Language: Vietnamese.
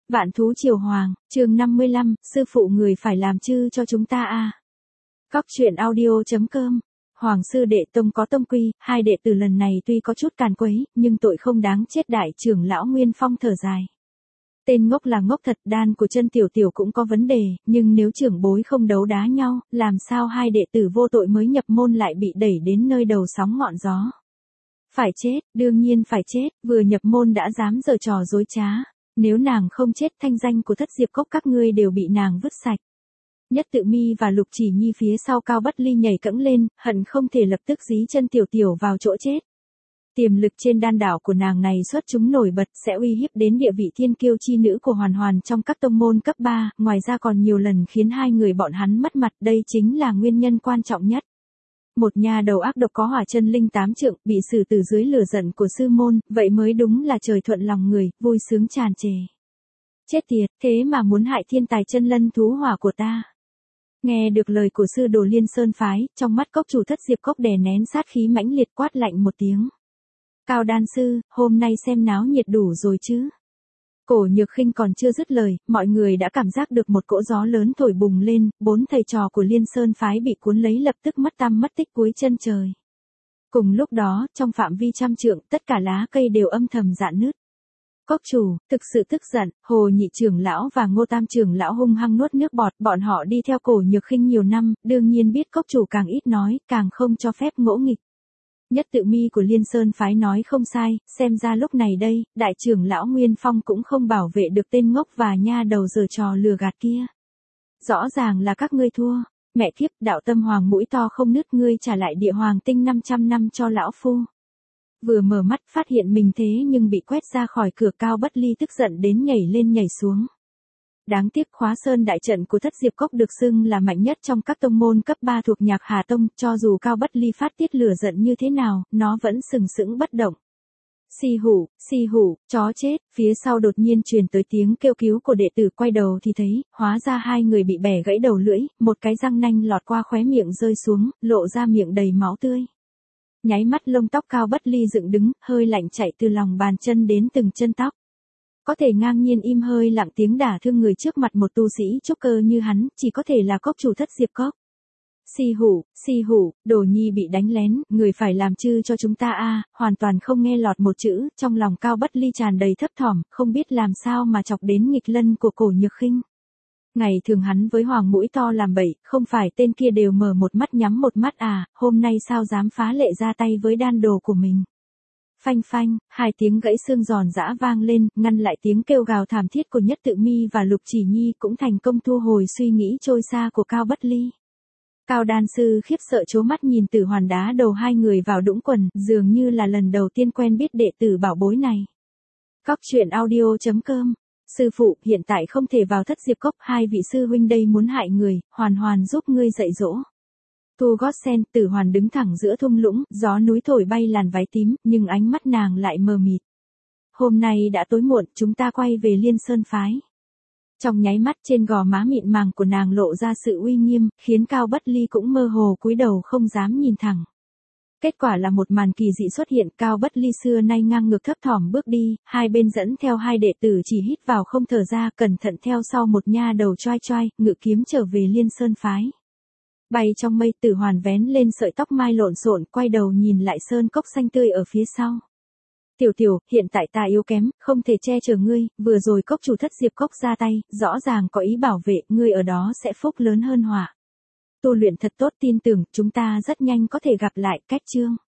Vạn thú triều hoàng, chương 55, sư phụ người phải làm chư cho chúng ta a. Cóc truyện audio.com. Hoàng sư đệ tông có tông quy, hai đệ tử lần này tuy có chút càn quấy, nhưng tội không đáng chết. Đại trưởng lão Nguyên Phong thở dài. Tên ngốc là ngốc thật, đan của chân tiểu tiểu cũng có vấn đề, nhưng nếu trưởng bối không đấu đá nhau, làm sao hai đệ tử vô tội mới nhập môn lại bị đẩy đến nơi đầu sóng ngọn gió. Phải chết, đương nhiên phải chết, vừa nhập môn đã dám giở trò dối trá. Nếu nàng không chết, thanh danh của Thất Diệp Cốc các ngươi đều bị nàng vứt sạch. Nhất Tự Mi và Lục Chỉ Nhi phía sau Cao Bất Ly nhảy cẫng lên, hận không thể lập tức dí chân tiểu tiểu vào chỗ chết. Tiềm lực trên đan đảo của nàng này xuất chúng nổi bật, sẽ uy hiếp đến địa vị thiên kiêu chi nữ của Hoàn Hoàn trong các tông môn cấp 3, ngoài ra còn nhiều lần khiến hai người bọn hắn mất mặt, đây chính là nguyên nhân quan trọng nhất. Một nhà đầu ác độc có hỏa chân linh 8 trượng, bị xử từ dưới lửa giận của sư môn, vậy mới đúng là trời thuận lòng người, vui sướng tràn trề. Chết tiệt, thế mà muốn hại thiên tài chân lân thú hỏa của ta. Nghe được lời của sư đồ Liên Sơn phái, trong mắt cốc chủ Thất Diệp Cốc đè nén sát khí mãnh liệt, quát lạnh một tiếng. Cao đan sư, hôm nay xem náo nhiệt đủ rồi chứ. Cổ Nhược Khinh còn chưa dứt lời, mọi người đã cảm giác được một cỗ gió lớn thổi bùng lên, 4 thầy trò của Liên Sơn phái bị cuốn lấy lập tức mất tăm mất tích cuối chân trời. Cùng lúc đó, trong phạm vi trăm trượng, tất cả lá cây đều âm thầm rạn nứt. Cốc chủ, thực sự tức giận, Hồ Nhị trưởng lão và Ngô Tam trưởng lão hung hăng nuốt nước bọt, bọn họ đi theo Cổ Nhược Khinh nhiều năm, đương nhiên biết cốc chủ càng ít nói, càng không cho phép ngỗ nghịch. Nhất Tự Mi của Liên Sơn phái nói không sai, xem ra lúc này đây, đại trưởng lão Nguyên Phong cũng không bảo vệ được tên ngốc và nha đầu giở trò lừa gạt kia. Rõ ràng là các ngươi thua, mẹ kiếp, đạo tâm hoàng mũi to không nứt, ngươi trả lại địa hoàng tinh 500 năm cho lão phu. Vừa mở mắt phát hiện mình thế nhưng bị quét ra khỏi cửa, Cao Bất Ly tức giận đến nhảy lên nhảy xuống. Đáng tiếc Khóa Sơn đại trận của Thất Diệp Cốc được xưng là mạnh nhất trong các tông môn cấp 3 thuộc Nhạc Hà Tông, cho dù Cao Bất Ly phát tiết lửa giận như thế nào, nó vẫn sừng sững bất động. Xì hủ, chó chết, phía sau đột nhiên truyền tới tiếng kêu cứu của đệ tử, quay đầu thì thấy, hóa ra hai người bị bẻ gãy đầu lưỡi, một cái răng nanh lọt qua khóe miệng rơi xuống, lộ ra miệng đầy máu tươi. Nháy mắt lông tóc Cao Bất Ly dựng đứng, hơi lạnh chạy từ lòng bàn chân đến từng chân tóc. Có thể ngang nhiên im hơi lặng tiếng đả thương người trước mặt một tu sĩ trúc cơ như hắn, chỉ có thể là cốc chủ Thất Diệp Cốc. Xì hủ, đồ nhi bị đánh lén, người phải làm chư cho chúng ta a. Hoàn toàn không nghe lọt một chữ, trong lòng Cao Bất Ly tràn đầy thấp thỏm, không biết làm sao mà chọc đến nghịch lân của Cổ Nhược Khinh. Ngày thường hắn với hoàng mũi to làm bậy, không phải tên kia đều mở một mắt nhắm một mắt à, hôm nay sao dám phá lệ ra tay với đan đồ của mình. Phanh phanh, hai tiếng gãy xương giòn giã vang lên, ngăn lại tiếng kêu gào thảm thiết của Nhất Tự Mi và Lục Chỉ Nhi, cũng thành công thu hồi suy nghĩ trôi xa của Cao Bất Ly. Cao đan sư khiếp sợ trố mắt nhìn Tử Hoàn đá đầu hai người vào đũng quần, dường như là lần đầu tiên quen biết đệ tử bảo bối này. Cóc truyện audio.com. Sư phụ, hiện tại không thể vào Thất Diệp Cốc, hai vị sư huynh đây muốn hại người, Hoàn Hoàn giúp ngươi dạy dỗ. Tu gót sen, Tử Hoàn đứng thẳng giữa thung lũng, gió núi thổi bay làn váy tím, nhưng ánh mắt nàng lại mờ mịt. Hôm nay đã tối muộn, chúng ta quay về Liên Sơn phái. Trong nháy mắt trên gò má mịn màng của nàng lộ ra sự uy nghiêm, khiến Cao Bất Ly cũng mơ hồ cúi đầu không dám nhìn thẳng. Kết quả là một màn kỳ dị xuất hiện, Cao Bất Ly xưa nay ngang ngược thấp thỏm bước đi, hai bên dẫn theo hai đệ tử chỉ hít vào không thở ra, cẩn thận theo sau một nha đầu choai choai, ngự kiếm trở về Liên Sơn phái. Bay trong mây, Tử Hoàn vén lên sợi tóc mai lộn xộn, quay đầu nhìn lại sơn cốc xanh tươi ở phía sau. Tiểu tiểu, hiện tại ta yếu kém, không thể che chở ngươi, vừa rồi cốc chủ Thất Diệp Cốc ra tay, rõ ràng có ý bảo vệ, ngươi ở đó sẽ phúc lớn hơn họa. Tu luyện thật tốt, tin tưởng, chúng ta rất nhanh có thể gặp lại. Cách chương.